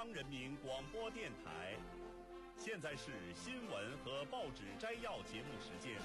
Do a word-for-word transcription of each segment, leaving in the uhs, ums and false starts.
央人民广播电台，现在是新闻和报纸摘要节目时间。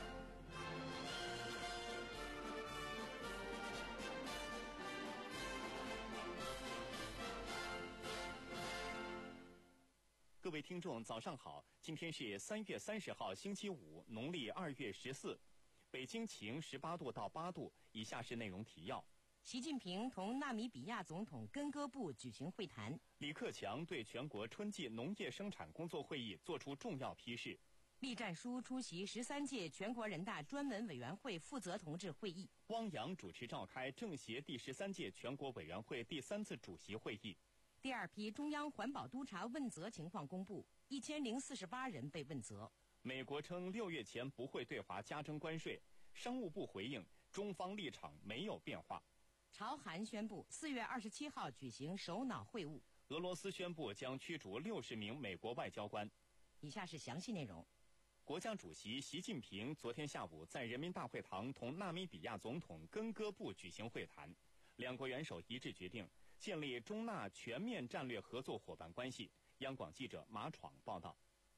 各位听众，早上好！今天是三月三十号，星期五，农历二月十四。北京晴，十八度到八度。以下是内容提要： 习近平同纳米比亚总统根哥布举行会谈。 李克强对全国春季农业生产工作会议作出重要批示。 栗战书出席十三届全国人大专门委员会负责同志会议。 汪洋主持召开政协第十三届全国委员会第三次主席会议。 第二批中央环保督察问责情况公布，一千零四十八人被问责。 美国称六月前不会对华加征关税，商务部回应中方立场没有变化。 朝韩宣布四月二十七号举行首脑会晤。 俄罗斯宣布将驱逐六十名美国外交官。 以下是详细内容。 国家主席习近平昨天下午在人民大会堂同纳米比亚总统根哥布举行会谈，两国元首一致决定建立中纳全面战略合作伙伴关系。央广记者马闯报道。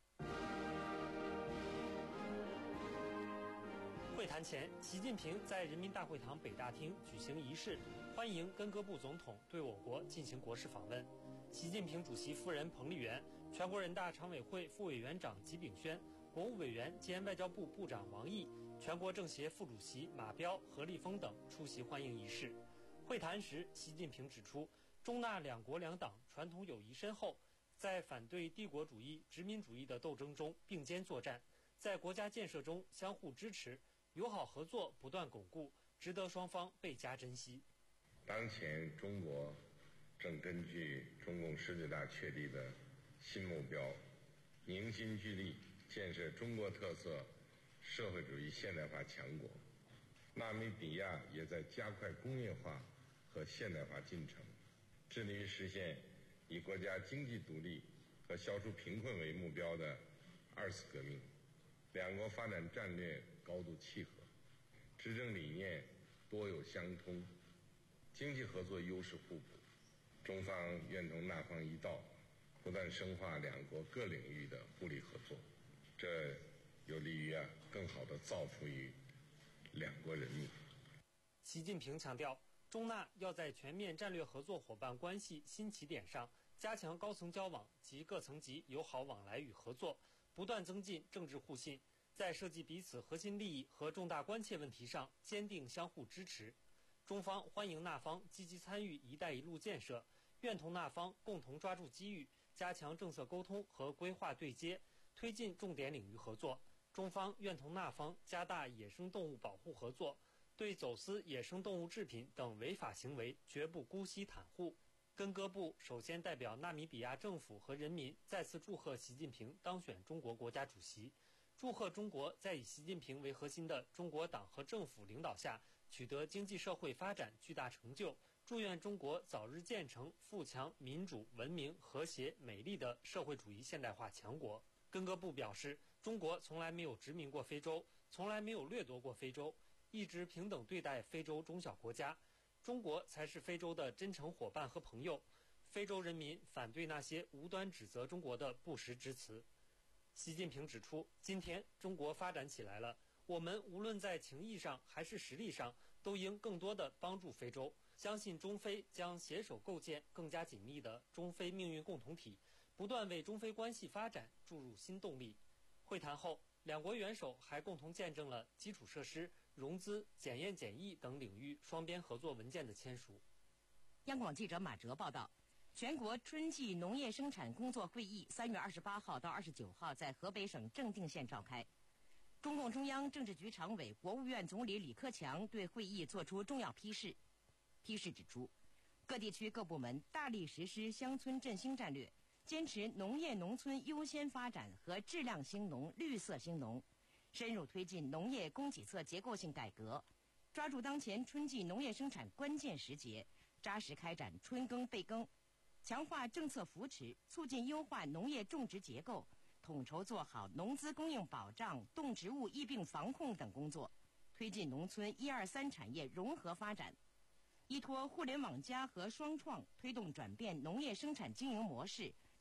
会谈前，习近平在人民大会堂北大厅举行仪式，欢迎根哥布总统对我国进行国事访问。习近平主席夫人彭丽媛、全国人大常委会副委员长吉炳轩、国务委员兼外交部部长王毅、全国政协副主席马彪、何立峰等出席欢迎仪式。会谈时，习近平指出，中纳两国两党传统友谊深厚，在反对帝国主义、殖民主义的斗争中并肩作战，在国家建设中相互支持，友好合作不断巩固，值得双方倍加珍惜。 当前中国正根据中共十九大确立的新目标，凝心聚力建设中国特色社会主义现代化强国。纳米比亚也在加快工业化和现代化进程，致力于实现以国家经济独立和消除贫困为目标的二次革命。两国发展战略高度契合，执政理念多有相通，经济合作优势互补。中方愿同纳方一道，不断深化两国各领域的互利合作，这有利于啊更好地造福于两国人民。 习近平强调，中纳要在全面战略合作伙伴关系新起点上加强高层交往及各层级友好往来与合作，不断增进政治互信，在涉及彼此核心利益和重大关切问题上坚定相互支持。中方欢迎纳方积极参与“一带一路”建设，愿同纳方共同抓住机遇，加强政策沟通和规划对接，推进重点领域合作。中方愿同纳方加大野生动物保护合作，对走私野生动物制品等违法行为绝不姑息袒护。根哥布首先代表纳米比亚政府和人民再次祝贺习近平当选中国国家主席，祝贺中国在以习近平为核心的中国党和政府领导下取得经济社会发展巨大成就，祝愿中国早日建成富强、民主、文明、和谐、美丽的社会主义现代化强国。根哥布表示，中国从来没有殖民过非洲，从来没有掠夺过非洲，一直平等对待非洲中小国家，中国才是非洲的真诚伙伴和朋友。非洲人民反对那些无端指责中国的不实之词。习近平指出，今天中国发展起来了，我们无论在情谊上还是实力上，都应更多地帮助非洲。相信中非将携手构建更加紧密的中非命运共同体，不断为中非关系发展注入新动力。会谈后，两国元首还共同见证了基础设施、融资、检验检疫等领域双边合作文件的签署。 央广记者马哲报道，全国春季农业生产工作会议三月二十八号到二十九号在河北省正定县召开。中共中央政治局常委、国务院总理李克强对会议作出重要批示。批示指出，各地区各部门大力实施乡村振兴战略，坚持农业农村优先发展和质量兴农、绿色兴农，深入推进农业供给侧结构性改革，抓住当前春季农业生产关键时节，扎实开展春耕备耕，强化政策扶持，促进优化农业种植结构，统筹做好农资供应保障、动植物疫病防控等工作，推进农村一二三产业融合发展。依托互联网加和双创，推动转变农业生产经营模式，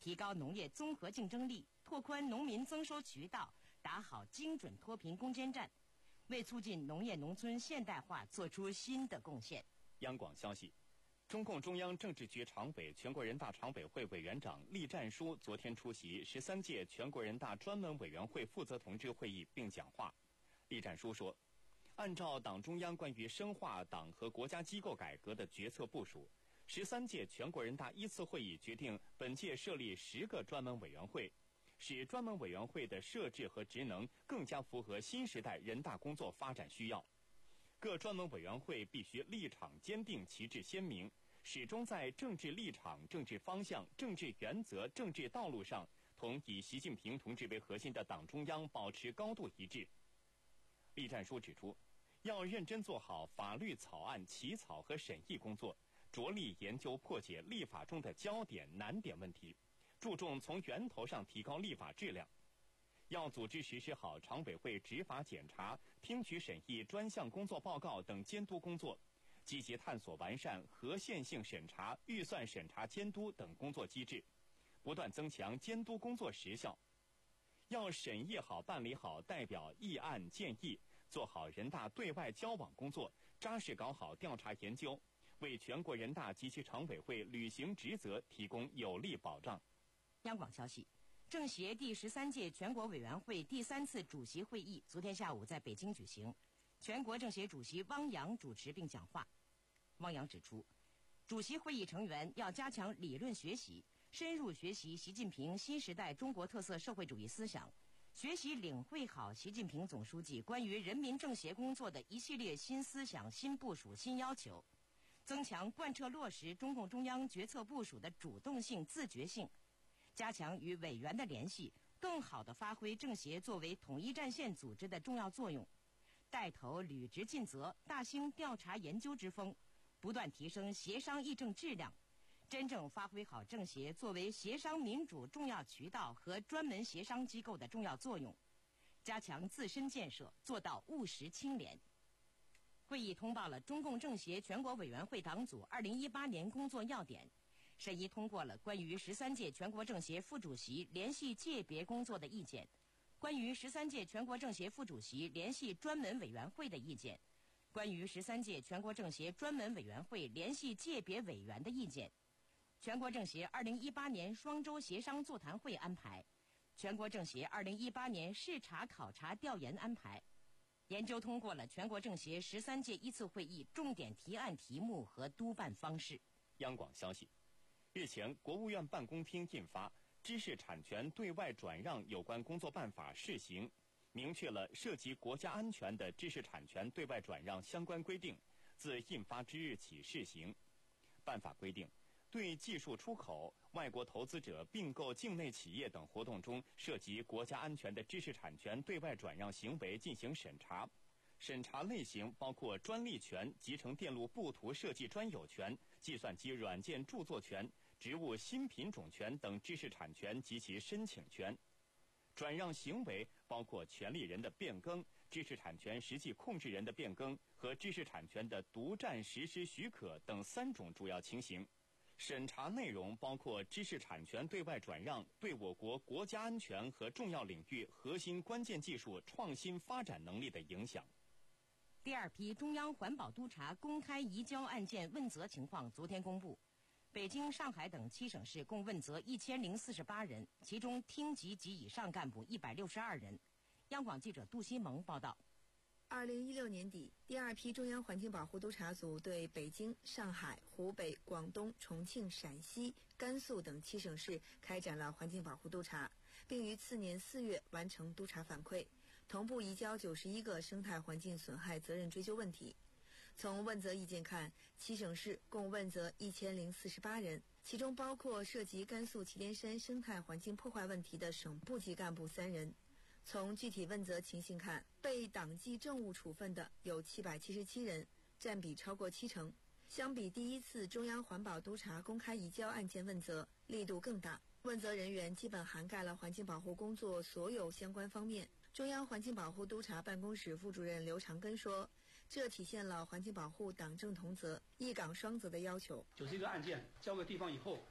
提高农业综合竞争力，拓宽农民增收渠道，打好精准脱贫攻坚战，为促进农业农村现代化做出新的贡献。 央广消息，中共中央政治局常委、全国人大常委会委员长栗战书昨天出席十三届全国人大专门委员会负责同志会议并讲话。栗战书说，按照党中央关于深化党和国家机构改革的决策部署，十三届全国人大一次会议决定本届设立十个专门委员会，使专门委员会的设置和职能更加符合新时代人大工作发展需要。各专门委员会必须立场坚定，旗帜鲜明，始终在政治立场、政治方向、政治原则、政治道路上同以习近平同志为核心的党中央保持高度一致。栗战书指出，要认真做好法律草案起草和审议工作，着力研究破解立法中的焦点难点问题，注重从源头上提高立法质量。要组织实施好常委会执法检查、听取审议专项工作报告等监督工作，积极探索完善合宪性审查、预算审查监督等工作机制，不断增强监督工作实效。要审议好、办理好代表议案建议，做好人大对外交往工作，扎实搞好调查研究，为全国人大及其常委会履行职责提供有力保障。 央广消息，政协第十三届全国委员会第三次主席会议昨天下午在北京举行，全国政协主席汪洋主持并讲话。汪洋指出，主席会议成员要加强理论学习，深入学习习近平新时代中国特色社会主义思想，学习领会好习近平总书记关于人民政协工作的一系列新思想、新部署、新要求，增强贯彻落实中共中央决策部署的主动性、自觉性，加强与委员的联系，更好地发挥政协作为统一战线组织的重要作用，带头履职尽责，大兴调查研究之风，不断提升协商议政质量，真正发挥好政协作为协商民主重要渠道和专门协商机构的重要作用，加强自身建设，做到务实清廉。会议通报了中共政协全国委员会党组二零一八年工作要点，审议通过了关于十三届全国政协副主席联系界别工作的意见，关于十三届全国政协副主席联系专门委员会的意见，关于十三届全国政协专门委员会联系界别委员的意见，全国政协二零一八年双周协商座谈会安排，全国政协二零一八年视察考察调研安排，研究通过了全国政协十三届一次会议重点提案题目和督办方式。 央广消息，日前，国务院办公厅印发《知识产权对外转让有关工作办法》试行，明确了涉及国家安全的知识产权对外转让相关规定，自印发之日起试行。办法规定，对技术出口、外国投资者并购境内企业等活动中涉及国家安全的知识产权对外转让行为进行审查。审查类型包括专利权、集成电路布图设计专有权、计算机软件著作权、植物新品种权等知识产权及其申请权。转让行为包括权利人的变更、知识产权实际控制人的变更和知识产权的独占实施许可等三种主要情形。审查内容包括知识产权对外转让对我国国家安全和重要领域核心关键技术创新发展能力的影响。 第二批中央环保督察公开移交案件问责情况昨天公布，北京、上海等七省市共问责一千零四十八人，其中厅级及以上干部一百六十二人。央广记者杜新萌报道。 二零一六年底，第二批中央环境保护督察组对北京、上海、湖北、广东、重庆、陕西、甘肃等七省市开展了环境保护督察，并于次年四月完成督察反馈，同步移交九十一个生态环境损害责任追究问题。从问责意见看，七省市共问责一千零四十八人，其中包括涉及甘肃祁连山生态环境破坏问题的省部级干部三人。从具体问责情形看，被党纪政务处分的有七百七十七人，占比超过七成。相比第一次中央环保督察公开移交案件问责，力度更大，问责人员基本涵盖了环境保护工作所有相关方面。中央环境保护督察办公室副主任刘长根说，这体现了环境保护党政同责、一岗双责的要求。 九十一个案件交给地方以后，所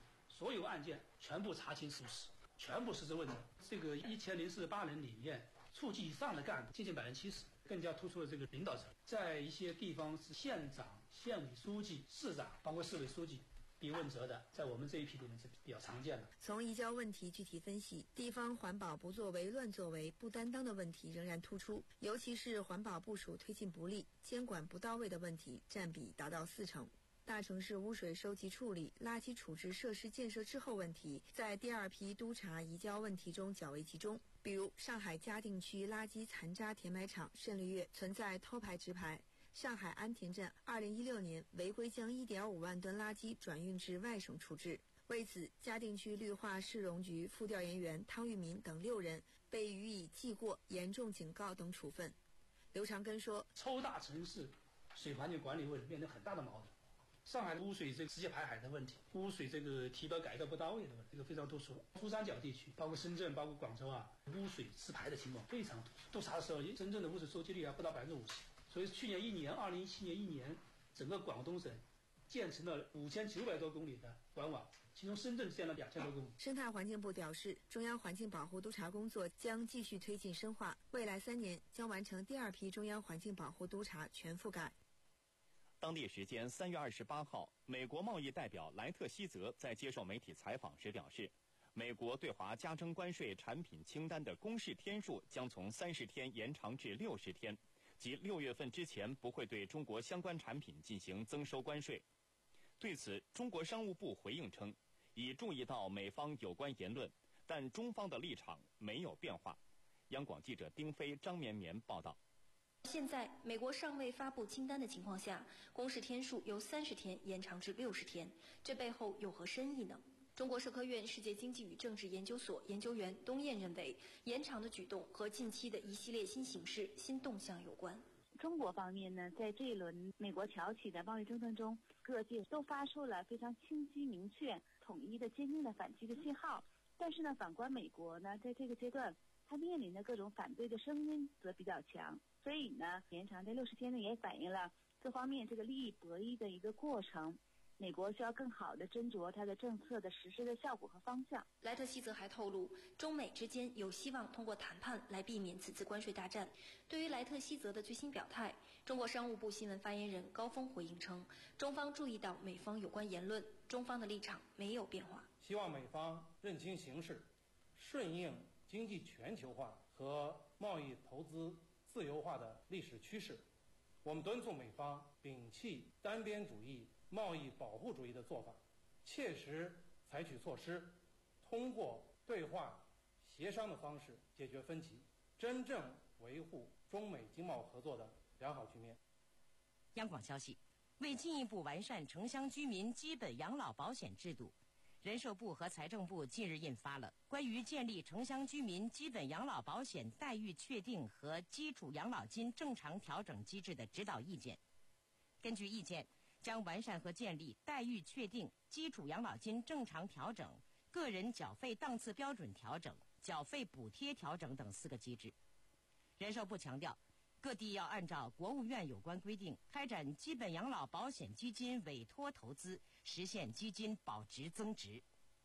所有案件全部查清属实，全部实质问责。这个一千零四十八人里面，处级以上的干部接近百分之七十，更加突出了这个领导层。在一些地方是县长、县委书记、市长，包括市委书记必问责的，在我们这一批里面是比较常见的。 从移交问题具体分析，地方环保不作为、乱作为、不担当的问题仍然突出，尤其是环保部署推进不力、监管不到位的问题占比达到四成。大城市污水收集处理、垃圾处置设施建设滞后问题，在第二批督查移交问题中较为集中。比如，上海嘉定区垃圾残渣填埋场胜利月存在偷排直排。上海安亭镇二零一六年违规将一点五万吨垃圾转运至外省处置，为此，嘉定区绿化市容局副调研员汤玉民等六人被予以记过、严重警告等处分。刘长根说：“ 超大城市水环境管理问题面临很大的矛盾。上海污水这个直接排海的问题，污水这个提标改革不到位的问题，这个非常突出。珠三角地区，包括深圳、包括广州啊，污水自排的情况非常突出。督查的时候，真正的污水收集率啊不到百分之五十。”所以去年一年，二零一七年一年，整个广东省建成了五千九百多公里的管网，其中深圳建了两千多公里。 生态环境部表示，中央环境保护督查工作将继续推进深化，未来三年将完成第二批中央环境保护督查全覆盖。 当地时间三月二十八号，美国贸易代表莱特希泽在接受媒体采访时表示，美国对华加征关税产品清单的公示天数将从三十天延长至六十天。即六月份之前不会对中国相关产品进行增收关税。对此，中国商务部回应称，已注意到美方有关言论，但中方的立场没有变化。央广记者丁飞、张绵绵报道。 现在，美国尚未发布清单的情况下，公示天数由三十天延长至六十天，这背后有何深意呢？中国社科院世界经济与政治研究所研究员东燕认为，延长的举动和近期的一系列新形势、新动向有关。 中国方面呢，在这一轮美国挑起的贸易争端中，各界都发出了非常清晰、明确、统一的、坚定的反击的信号。但是呢，反观美国呢，在这个阶段，它面临的各种反对的声音则比较强。所以呢，延长这六十天呢，也反映了各方面这个利益博弈的一个过程。美国需要更好地斟酌它的政策的实施的效果和方向。 莱特希泽还透露，中美之间有希望通过谈判来避免此次关税大战。对于莱特希泽的最新表态，中国商务部新闻发言人高峰回应称，中方注意到美方有关言论，中方的立场没有变化。 希望美方认清形势，顺应经济全球化和贸易投资自由化的历史趋势。我们敦促美方摒弃单边主义、贸易保护主义的做法，切实采取措施，通过对话协商的方式解决分歧，真正维护中美经贸合作的良好局面。 央广消息，为进一步完善城乡居民基本养老保险制度，人社部和财政部近日印发了关于建立城乡居民基本养老保险待遇确定和基础养老金正常调整机制的指导意见。根据意见，将完善和建立待遇确定、基础养老金正常调整、个人缴费档次标准调整、缴费补贴调整等四个机制。人社部强调，各地要按照国务院有关规定，开展基本养老保险基金委托投资，实现基金保值增值。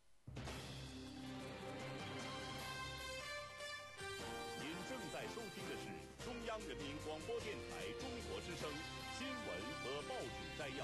您正在收听的是中央人民广播电台中国之声新闻和报纸摘要。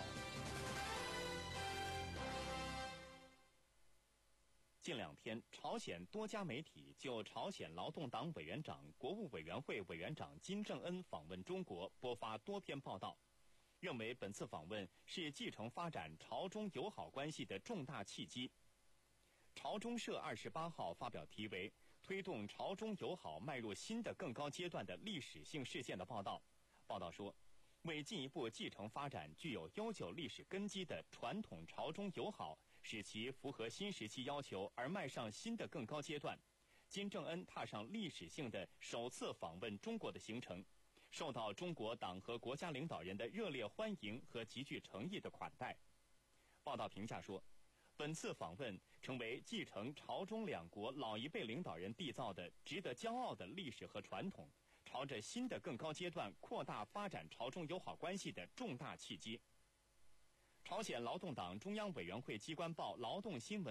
近两天，朝鲜多家媒体就朝鲜劳动党委员长、国务委员会委员长金正恩访问中国播发多篇报道，认为本次访问是继承发展朝中友好关系的重大契机。朝中社二十八号发表题为《推动朝中友好迈入新的更高阶段的历史性事件》的报道。报道说，为进一步继承发展具有悠久历史根基的传统朝中友好，使其符合新时期要求而迈上新的更高阶段，金正恩踏上历史性的首次访问中国的行程，受到中国党和国家领导人的热烈欢迎和极具诚意的款待。报道评价说，本次访问成为继承朝中两国老一辈领导人缔造的值得骄傲的历史和传统，朝着新的更高阶段扩大发展朝中友好关系的重大契机。朝鲜劳动党中央委员会机关报《劳动新闻》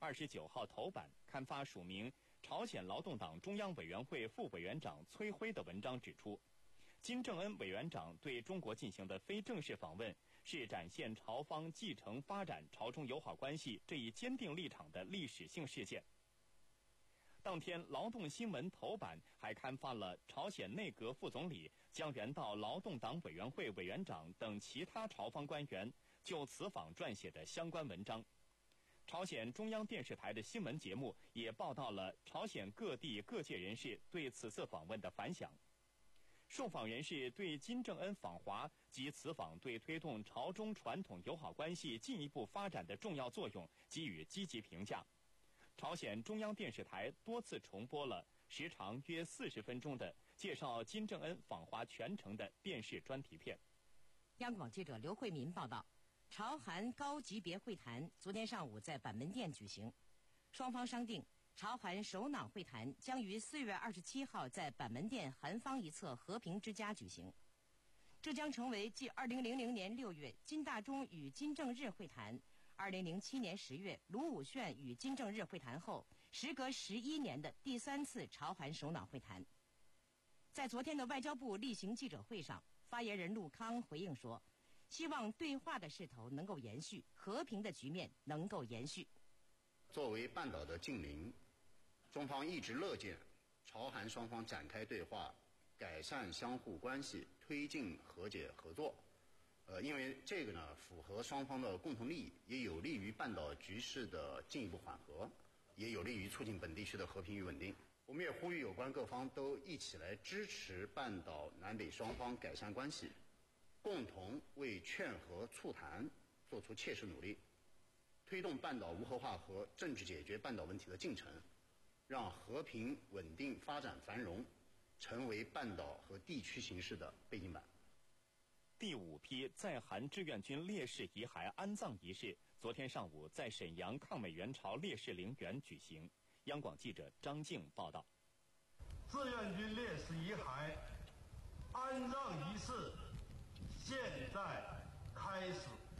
二十九号头版刊发署名朝鲜劳动党中央委员会副委员长崔辉的文章指出，金正恩委员长对中国进行的非正式访问，是展现朝方继承发展朝中友好关系这一坚定立场的历史性事件。当天，劳动新闻头版还刊发了朝鲜内阁副总理江原道劳动党委员会委员长等其他朝方官员就此访撰写的相关文章。朝鲜中央电视台的新闻节目也报道了朝鲜各地各界人士对此次访问的反响。受访人士对金正恩访华及此访对推动朝中传统友好关系进一步发展的重要作用给予积极评价。朝鲜中央电视台多次重播了时长约四十分钟的介绍金正恩访华全程的电视专题片。 央广记者刘慧民报道，朝韩高级别会谈昨天上午在板门店举行，双方商定朝韩首脑会谈将于四月二十七号在板门店韩方一侧和平之家举行。这将成为继二零零零年六月金大中与金正日会谈，二零零七年十月卢武铉与金正日会谈后，时隔十一年的第三次朝韩首脑会谈。在昨天的外交部例行记者会上，发言人陆康回应说，希望对话的势头能够延续，和平的局面能够延续。 作为半岛的近邻，中方一直乐见朝韩双方展开对话，改善相互关系，推进和解合作。呃，因为这个呢，符合双方的共同利益，也有利于半岛局势的进一步缓和，也有利于促进本地区的和平与稳定。我们也呼吁有关各方都一起来支持半岛南北双方改善关系，共同为劝和促谈做出切实努力，推动半岛无核化和政治解决半岛问题的进程，让和平、稳定、发展、繁荣成为半岛和地区形势的背景板。 第五批在韩志愿军烈士遗骸安葬仪式昨天上午在沈阳抗美援朝烈士陵园举行。央广记者张静报道。 志愿军烈士遗骸安葬仪式现在开始。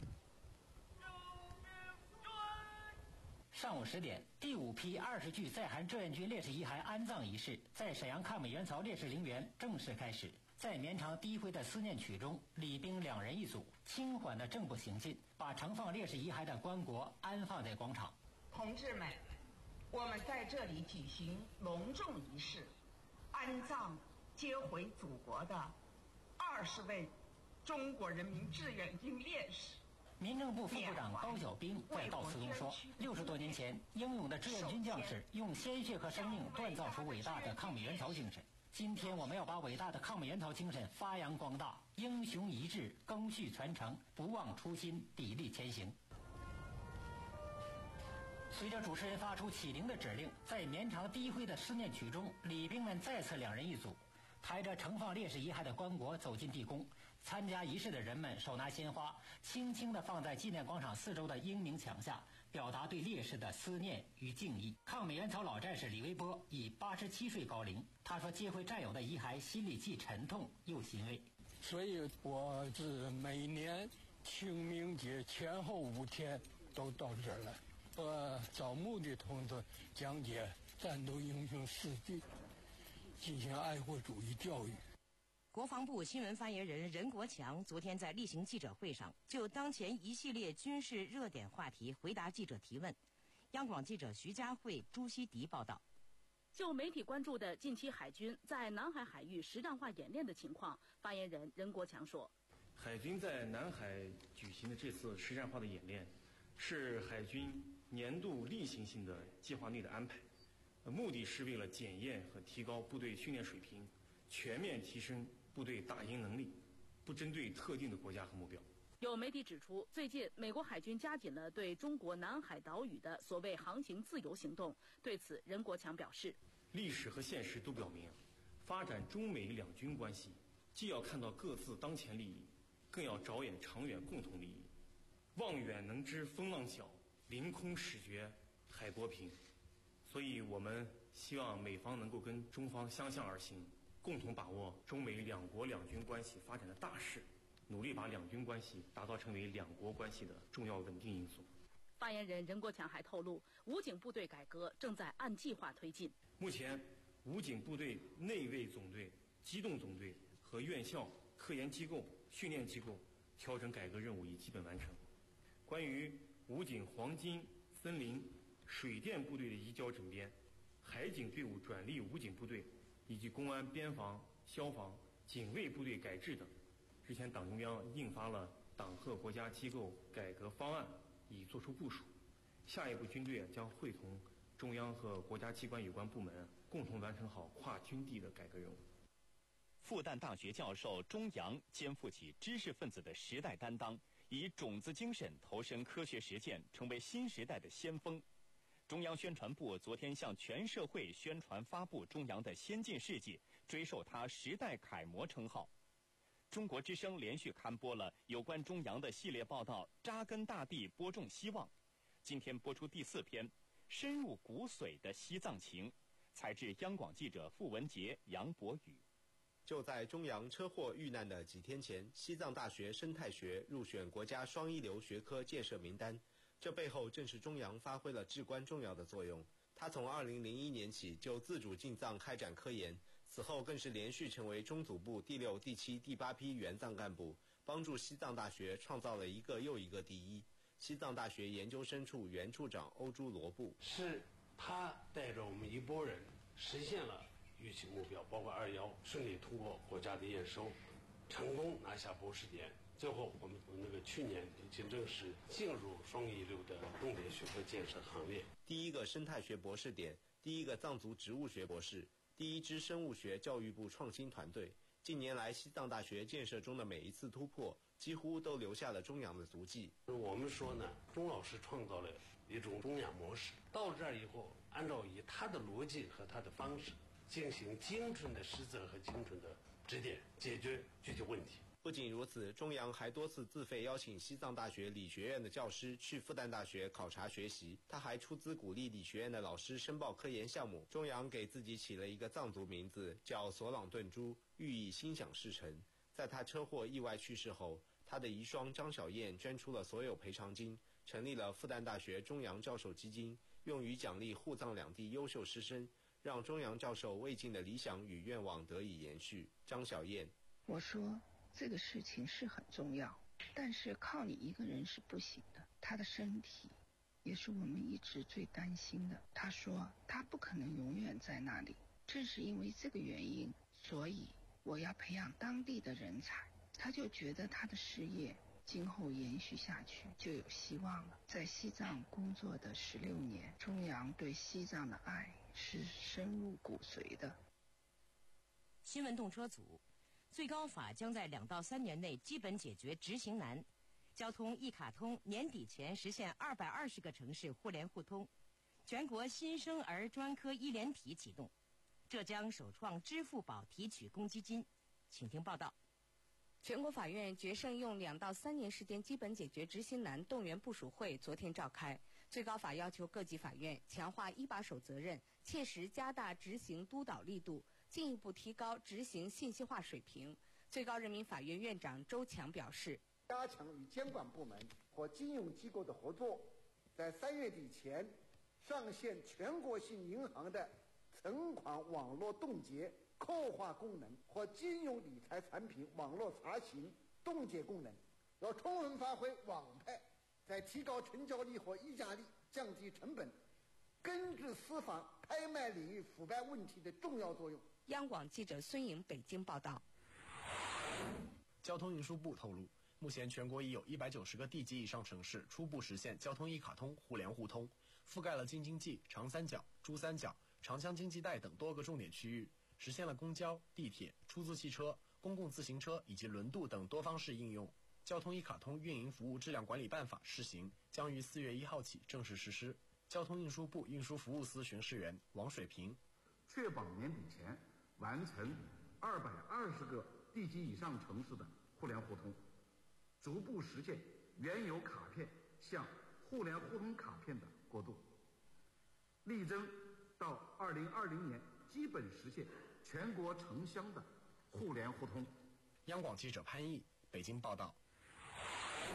上午十点，第五批二十具在韩志愿军烈士遗骸安葬仪式在沈阳抗美援朝烈士陵园正式开始。在绵长低回的思念曲中，礼兵两人一组，轻缓的正步行进，把盛放烈士遗骸的棺椁安放在广场。 同志们，我们在这里举行隆重仪式，安葬接回祖国的二十位中国人民志愿军烈士。 民政部副部长高晓兵在悼词中说，六十多年前，英勇的志愿军将士用鲜血和生命锻造出伟大的抗美援朝精神。今天我们要把伟大的抗美援朝精神发扬光大，英雄遗志赓续传承，不忘初心，砥砺前行。随着主持人发出起灵的指令，在绵长低回的思念曲中，礼兵们再次两人一组，抬着盛放烈士遗骸的棺椁走进地宫。参加仪式的人们手拿鲜花，轻轻地放在纪念广场四周的英明墙下，表达对烈士的思念与敬意。抗美援朝老战士李微波已八十七岁高龄，他说接回战友的遗骸，心里既沉痛又欣慰。 所以我是每年清明节前后五天都到这儿来，我找目的同志讲解战斗英雄事迹，进行爱国主义教育。 国防部新闻发言人任国强昨天在例行记者会上就当前一系列军事热点话题回答记者提问。央广记者徐佳慧、朱希迪报道。 就媒体关注的近期海军在南海海域实战化演练的情况，发言人任国强说， 海军在南海举行的这次实战化的演练是海军年度例行性的计划内的安排，目的是为了检验和提高部队训练水平，全面提升部队打赢能力，不针对特定的国家和目标。 有媒体指出，最近美国海军加紧了对中国南海岛屿的所谓航行自由行动。对此，任国强表示， 历史和现实都表明，发展中美两军关系既要看到各自当前利益，更要着眼长远共同利益。望远能知风浪小，凌空始觉海波平。所以我们希望美方能够跟中方相向而行，共同把握中美两国两军关系发展的大势，努力把两军关系打造成为两国关系的重要稳定因素。 发言人任国强还透露，武警部队改革正在按计划推进。 目前，武警部队内卫总队、机动总队和院校、科研机构、训练机构调整改革任务已基本完成。关于武警黄金、森林、水电部队的移交整编，海警队伍转隶武警部队，以及公安、边防、消防、警卫部队改制等，之前党中央印发了党和国家机构改革方案，已作出部署。下一步，军队将会同中央和国家机关有关部门共同完成好跨军地的改革任务。 复旦大学教授钟扬肩负起知识分子的时代担当，以种子精神投身科学实践，成为新时代的先锋。中央宣传部昨天向全社会宣传发布钟扬的先进事迹，追授他时代楷模称号。中国之声连续刊播了有关钟扬的系列报道，扎根大地，播种希望。今天播出第四篇，深入骨髓的西藏情，采自央广记者傅文杰、杨博宇。 就在钟扬车祸遇难的几天前，西藏大学生态学入选国家双一流学科建设名单。这背后正是钟扬发挥了至关重要的作用。他从二零零一年起就自主进藏开展科研，此后更是连续成为中组部第六、第七、第八批援藏干部，帮助西藏大学创造了一个又一个第一。西藏大学研究生处原处长欧朱罗布是他带着我们一拨人实现了预期目标，包括二幺顺利通过国家的验收，成功拿下博士点。最后，我们那个去年已经正式进入双一流的重点学科建设行列。 第一个生态学博士点，第一个藏族植物学博士，第一支生物学教育部创新团队。近年来，西藏大学建设中的每一次突破，几乎都留下了钟扬的足迹。 我们说呢，钟老师创造了一种中亚模式，到这儿以后，按照以他的逻辑和他的方式，进行精准的施策和精准的指点，解决具体问题。 不仅如此，钟扬还多次自费邀请西藏大学理学院的教师去复旦大学考察学习，他还出资鼓励理学院的老师申报科研项目。钟扬给自己起了一个藏族名字，叫索朗顿珠，寓意心想事成。在他车祸意外去世后，他的遗孀张小燕捐出了所有赔偿金，成立了复旦大学钟扬教授基金，用于奖励沪藏两地优秀师生，让钟扬教授未尽的理想与愿望得以延续。张小燕， 我说这个事情是很重要，但是靠你一个人是不行的。他的身体也是我们一直最担心的。他说他不可能永远在那里，正是因为这个原因，所以我要培养当地的人才。他就觉得他的事业今后延续下去就有希望了。在西藏工作的十六年，钟扬对西藏的爱是深入骨髓的。 新闻动车组，最高法将在两到三年内基本解决执行难。交通一卡通年底前实现二百二十个城市互联互通。全国新生儿专科医联体启动。浙江首创支付宝提取公积金，请听报道。 全国法院决胜用两到三年时间基本解决执行难动员部署会昨天召开。最高法要求各级法院强化一把手责任，切实加大执行督导力度，进一步提高执行信息化水平。最高人民法院院长周强表示， 加强与监管部门和金融机构的合作，在三月底前上线全国性银行的存款网络冻结客化功能和金融理财产品网络查询冻结功能，要充分发挥网拍在提高成交率和议价率、降低成本、根治司法拍卖领域腐败问题的重要作用。 央广记者孙颖北京报道。 交通运输部透露，目前全国已有一百九十个地级以上城市初步实现交通一卡通互联互通，覆盖了京津冀、长三角、珠三角、长江经济带等多个重点区域，实现了公交、地铁、出租汽车、公共自行车以及轮渡等多方式应用。交通一卡通运营服务质量管理办法试行将于四月一号起正式实施。交通运输部运输服务司巡视员王水平， 确保年底前完成二百二十个地级以上城市的互联互通，逐步实现原有卡片向互联互通卡片的过渡，力争到二零二零年基本实现全国城乡的互联互通。 央广记者潘毅北京报道。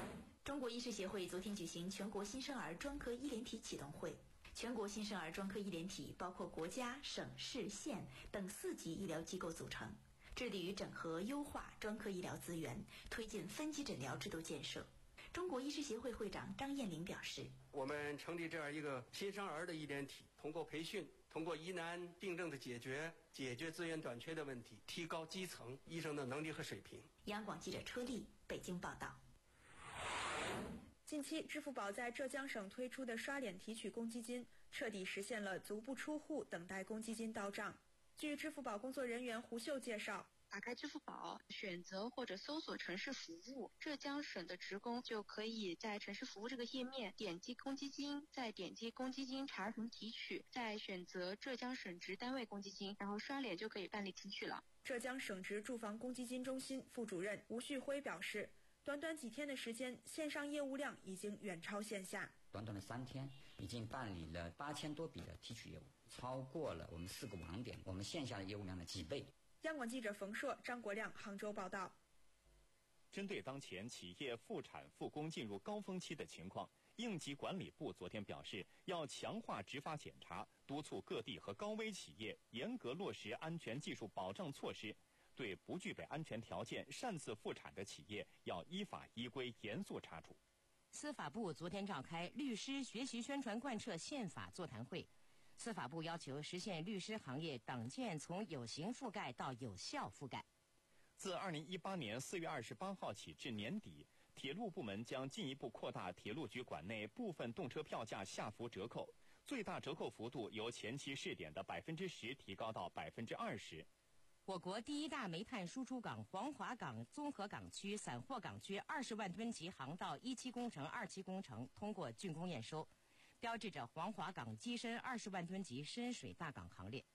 中国医师协会昨天举行全国新生儿专科医联体启动会。全国新生儿专科医联体包括国家、省、市、县等四级医疗机构组成，致力于整合优化专科医疗资源，推进分级诊疗制度建设。中国医师协会会长张艳玲表示， 我们成立这样一个新生儿的医联体，通过培训，通过疑难病症的解决，解决资源短缺的问题，提高基层医生的能力和水平。 央广记者车丽北京报道。 近期，支付宝在浙江省推出的刷脸提取公积金，彻底实现了足不出户等待公积金到账。据支付宝工作人员胡秀介绍， 打开支付宝，选择或者搜索城市服务，浙江省的职工就可以在城市服务这个页面点击公积金，再点击公积金查询提取，再选择浙江省直单位公积金，然后刷脸就可以办理提取了。 浙江省直住房公积金中心副主任吴旭辉表示，短短几天的时间，线上业务量已经远超线下。 短短的三天，已经办理了八千多笔的提取业务，超过了我们四个网点我们线下的业务量的几倍。 央广记者冯硕、张国亮杭州报道。 针对当前企业复产复工进入高峰期的情况，应急管理部昨天表示，要强化执法检查，督促各地和高危企业严格落实安全技术保障措施。对不具备安全条件擅自复产的企业，要依法依规严肃查处。 司法部昨天召开律师学习宣传贯彻宪法座谈会，司法部要求实现律师行业党建从有形覆盖到有效覆盖。 自二零一八年四月二十八号起至年底，铁路部门将进一步扩大铁路局管内部分动车票价下浮折扣，最大折扣幅度由前期试点的百分之十提高到百分之二十。 我国第一大煤炭输出港黄骅港综合港区散货港区二十万吨级航道一期工程、二期工程通过竣工验收，标志着黄骅港跻身二十万吨级深水大港行列。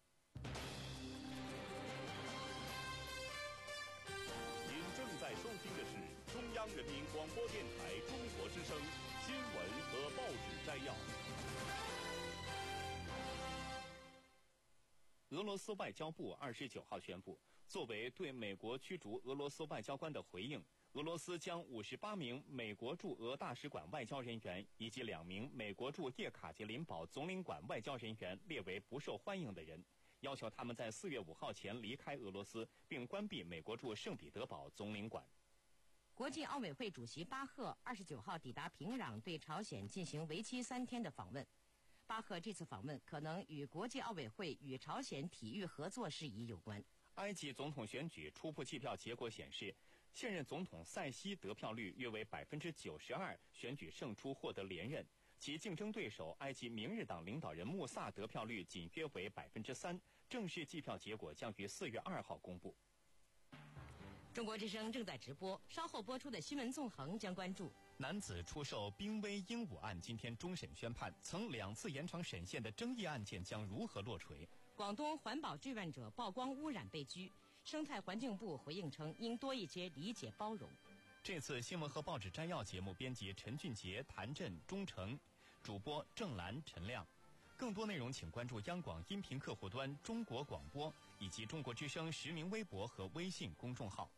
您正在收听的是中央人民广播电台中国之声新闻和报纸摘要。 俄罗斯外交部二十九号宣布，作为对美国驱逐俄罗斯外交官的回应，俄罗斯将五十八名美国驻俄大使馆外交人员以及两名美国驻叶卡捷琳堡总领馆外交人员列为不受欢迎的人，要求他们在四月五号前离开俄罗斯，并关闭美国驻圣彼得堡总领馆。 国际奥委会主席巴赫二十九号抵达平壤，对朝鲜进行为期三天的访问。巴赫这次访问可能与国际奥委会与朝鲜体育合作事宜有关。 埃及总统选举初步计票结果显示，现任总统塞西得票率约为百分之九十二，选举胜出获得连任。其竞争对手埃及明日党领导人穆萨得票率仅约为百分之三。正式计票结果将于四月二号公布。 中国之声正在直播，稍后播出的新闻纵横将关注。 男子出售濒危鹦鹉案今天终审宣判，曾两次延长审限的争议案件将如何落锤？ 广东环保志愿者曝光污染被拘，生态环境部回应称应多一些理解包容。 这次新闻和报纸摘要节目编辑陈俊杰、谭震、钟诚，主播郑兰、陈亮。更多内容请关注央广音频客户端中国广播以及中国之声实名微博和微信公众号。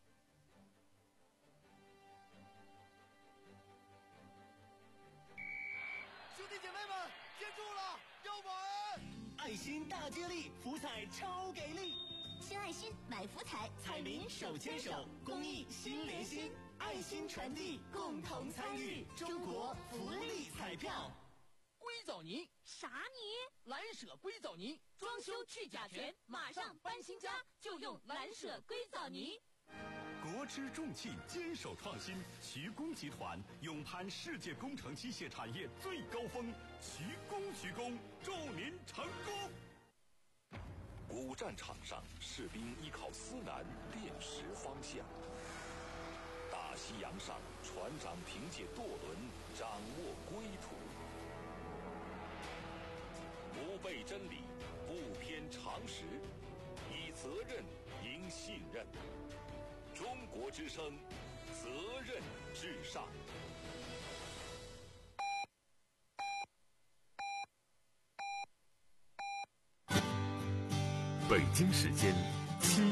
兄弟姐妹们，接住了，要玩！爱心大接力，福彩超给力！ 新爱心买福彩， 彩民手牵手，公益心连心，爱心传递，共同参与中国福利彩票。 硅藻泥啥泥？ 蓝舍硅藻泥，装修去甲醛，马上搬新家就用蓝舍硅藻泥。 国之重器，坚守创新。徐工集团勇攀世界工程机械产业最高峰，徐工徐工，祝您成功！古战场上，士兵依靠思南辨识方向；大西洋上，船长凭借舵轮掌握归途。不背真理，不偏常识，以责任赢信任。中国之声，责任至上。北京时间七。